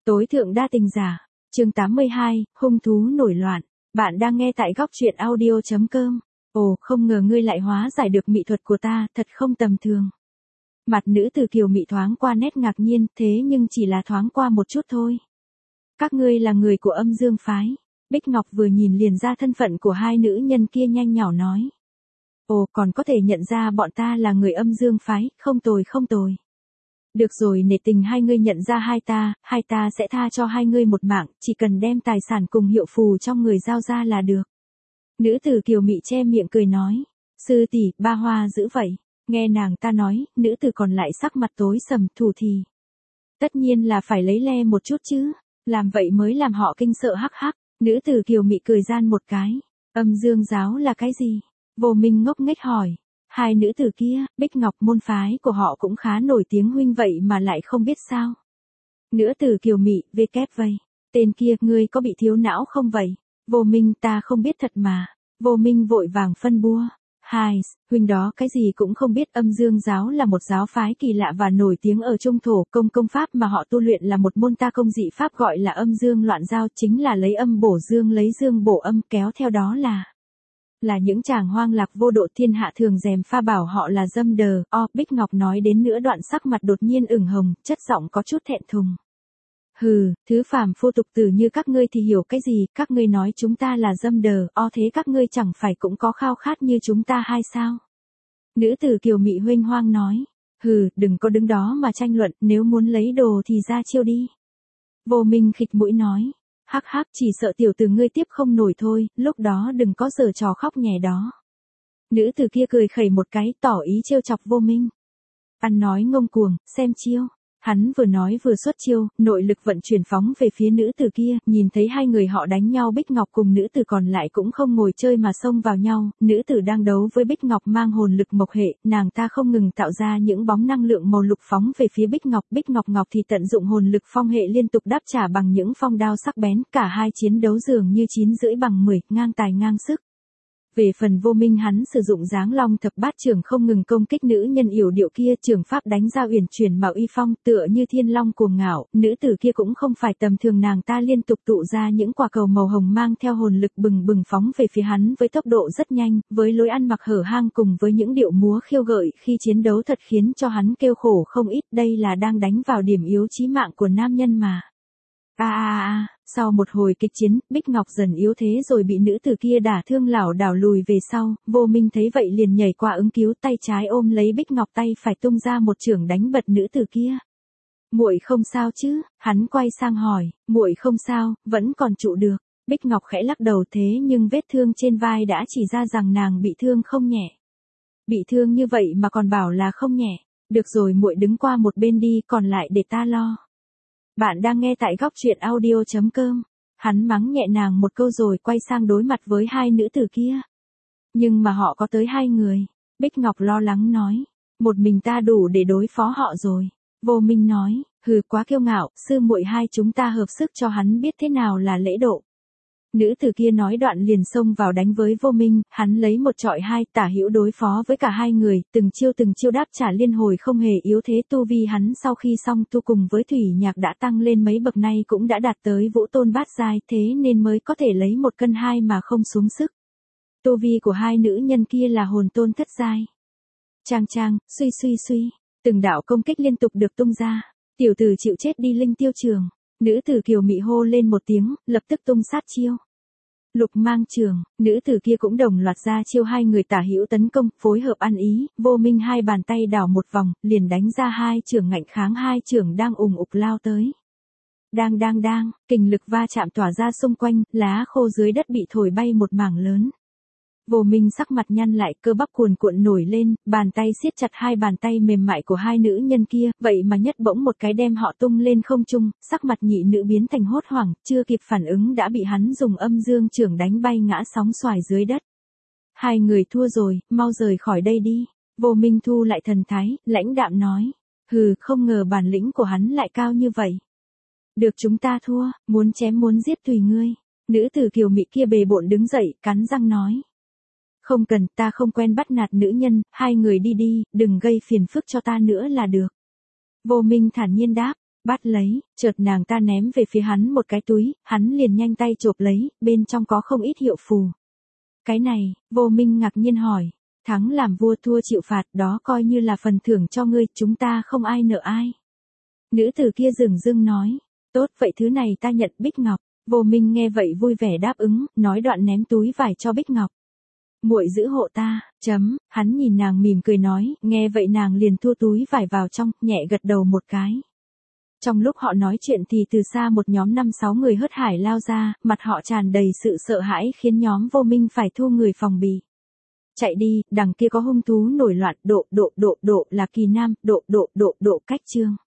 Tối thượng đa tình giả, chương 82, hung thú nổi loạn. Bạn đang nghe tại góc truyện audio.com. Ồ, không ngờ ngươi lại hóa giải được mỹ thuật của ta, thật không tầm thường. Mặt nữ tử kiều mị thoáng qua nét ngạc nhiên, thế nhưng chỉ là thoáng qua một chút thôi. Các ngươi là người của Âm Dương phái. Bích Ngọc vừa nhìn liền ra thân phận của hai nữ nhân kia, nhanh nhỏ nói. Ồ, còn có thể nhận ra bọn ta là người Âm Dương phái, không tồi không tồi. Được rồi, nể tình hai ngươi nhận ra hai ta sẽ tha cho hai ngươi một mạng, chỉ cần đem tài sản cùng hiệu phù trong người giao ra là được. Nữ tử kiều mị che miệng cười nói, sư tỷ, ba hoa dữ vậy. Nghe nàng ta nói, nữ tử còn lại sắc mặt tối sầm, thủ thì. Tất nhiên là phải lấy le một chút chứ, làm vậy mới làm họ kinh sợ hắc hắc. Nữ tử kiều mị cười gian một cái, Âm Dương giáo là cái gì? Vô Minh ngốc nghếch hỏi. Hai nữ tử kia, Bích Ngọc, môn phái của họ cũng khá nổi tiếng, huynh vậy mà lại không biết sao? Nữ tử kiều mị, vây. Tên kia, ngươi có bị thiếu não không vậy? Vô Minh, ta không biết thật mà. Vô Minh vội vàng phân bua. Hai, huynh đó cái gì cũng không biết. Âm Dương giáo là một giáo phái kỳ lạ và nổi tiếng ở Trung Thổ. Công pháp mà họ tu luyện là một môn ta công dị pháp gọi là âm dương loạn giao, chính là lấy âm bổ dương, lấy dương bổ âm, kéo theo đó là những chàng hoang lạc vô độ, thiên hạ thường dèm pha bảo họ là dâm đờ. Bích Ngọc nói đến nửa đoạn sắc mặt đột nhiên ửng hồng, chất giọng có chút thẹn thùng. Hừ, thứ phàm phu tục tử như các ngươi thì hiểu cái gì, các ngươi nói chúng ta là dâm đờ, thế các ngươi chẳng phải cũng có khao khát như chúng ta hay sao? Nữ tử kiều mị huênh hoang nói, hừ, đừng có đứng đó mà tranh luận, nếu muốn lấy đồ thì ra chiêu đi. Vô Minh khịt mũi nói, hắc hắc, chỉ sợ tiểu tử ngươi tiếp không nổi thôi, lúc đó đừng có giở trò khóc nhè đó. Nữ tử kia cười khẩy một cái, tỏ ý trêu chọc Vô Minh. Ăn nói ngông cuồng, xem chiêu. Hắn vừa nói vừa xuất chiêu, nội lực vận chuyển phóng về phía nữ tử kia, nhìn thấy hai người họ đánh nhau, Bích Ngọc cùng nữ tử còn lại cũng không ngồi chơi mà xông vào nhau. Nữ tử đang đấu với Bích Ngọc mang hồn lực mộc hệ, nàng ta không ngừng tạo ra những bóng năng lượng màu lục phóng về phía Bích Ngọc thì tận dụng hồn lực phong hệ liên tục đáp trả bằng những phong đao sắc bén, cả hai chiến đấu dường như 9/10, ngang tài ngang sức. Về phần Vô Minh, hắn sử dụng dáng long thập bát trưởng không ngừng công kích nữ nhân yểu điệu kia, trường pháp đánh ra uyển chuyển mạo y phong, tựa như thiên long cuồng ngạo. Nữ tử kia cũng không phải tầm thường, nàng ta liên tục tụ ra những quả cầu màu hồng mang theo hồn lực bừng bừng phóng về phía hắn với tốc độ rất nhanh, với lối ăn mặc hở hang cùng với những điệu múa khiêu gợi khi chiến đấu thật khiến cho hắn kêu khổ không ít, đây là đang đánh vào điểm yếu chí mạng của nam nhân mà. Sau một hồi kịch chiến, Bích Ngọc dần yếu thế rồi bị nữ tử kia đả thương lảo đảo lùi về sau. Vô Minh thấy vậy liền nhảy qua ứng cứu, tay trái ôm lấy Bích Ngọc, tay phải tung ra một chưởng đánh bật nữ tử kia. Muội không sao chứ? Hắn quay sang hỏi. Muội không sao, vẫn còn trụ được. Bích Ngọc khẽ lắc đầu, thế nhưng vết thương trên vai đã chỉ ra rằng nàng bị thương không nhẹ. Bị thương như vậy mà còn bảo là không nhẹ. Được rồi, muội đứng qua một bên đi, còn lại để ta lo. Bạn đang nghe tại góc truyện audio.com. Hắn mắng nhẹ nàng một câu rồi quay sang đối mặt với hai nữ tử kia. Nhưng mà họ có tới hai người. Bích Ngọc lo lắng nói. Một mình ta đủ để đối phó họ rồi. Vô Minh nói, hừ, quá kiêu ngạo, sư muội hai chúng ta hợp sức cho hắn biết thế nào là lễ độ. Nữ tử kia nói đoạn liền xông vào đánh với Vô Minh, hắn lấy một trọi hai, tả hữu đối phó với cả hai người, từng chiêu đáp trả liên hồi không hề yếu thế. Tu vi hắn sau khi song tu cùng với Thủy Nhạc đã tăng lên mấy bậc, nay cũng đã đạt tới Vũ Tôn bát giai, thế nên mới có thể lấy 1 cân 2 mà không xuống sức. Tu vi của hai nữ nhân kia là hồn tôn thất giai. Trang, suy, từng đạo công kích liên tục được tung ra. Tiểu tử chịu chết đi Linh Tiêu Trường. Nữ tử kiều mị hô lên một tiếng, lập tức tung sát chiêu. Lục mang trường, nữ tử kia cũng đồng loạt ra chiêu, hai người tả hữu tấn công, phối hợp ăn ý. Vô Minh hai bàn tay đảo một vòng, liền đánh ra hai chưởng ngạnh kháng hai chưởng đang ùng ục lao tới. Đang, kình lực va chạm tỏa ra xung quanh, lá khô dưới đất bị thổi bay một mảng lớn. Vô Minh sắc mặt nhăn lại, cơ bắp cuồn cuộn nổi lên, bàn tay siết chặt hai bàn tay mềm mại của hai nữ nhân kia, vậy mà nhất bỗng một cái đem họ tung lên không trung, sắc mặt nhị nữ biến thành hốt hoảng, chưa kịp phản ứng đã bị hắn dùng âm dương chưởng đánh bay ngã sóng xoài dưới đất. Hai người thua rồi, mau rời khỏi đây đi. Vô Minh thu lại thần thái, lãnh đạm nói. Hừ, không ngờ bản lĩnh của hắn lại cao như vậy. Được, chúng ta thua, muốn chém muốn giết tùy ngươi. Nữ tử kiều mị kia bề bộn đứng dậy, cắn răng nói. Không cần, ta không quen bắt nạt nữ nhân, hai người đi đi, đừng gây phiền phức cho ta nữa là được. Vô Minh thản nhiên đáp, Bắt lấy, chợt nàng ta ném về phía hắn một cái túi, hắn liền nhanh tay chộp lấy, bên trong có không ít hiệu phù. Cái này, Vô Minh ngạc nhiên hỏi, thắng làm vua thua chịu phạt, đó coi như là phần thưởng cho ngươi, chúng ta không ai nợ ai. Nữ tử kia dửng dưng nói, tốt vậy thứ này ta nhận. Bích Ngọc. Vô Minh nghe vậy vui vẻ đáp ứng, nói đoạn ném túi vải cho Bích Ngọc. Muội giữ hộ ta, hắn nhìn nàng mỉm cười nói, nghe vậy nàng liền thu túi vải vào trong, nhẹ gật đầu một cái. Trong lúc họ nói chuyện thì từ xa một nhóm 5-6 người hớt hải lao ra, mặt họ tràn đầy sự sợ hãi khiến nhóm Vô Minh phải thu người phòng bị. Chạy đi, đằng kia có hung thú nổi loạn. Độ là Kỳ Nam. Độ cách Chương.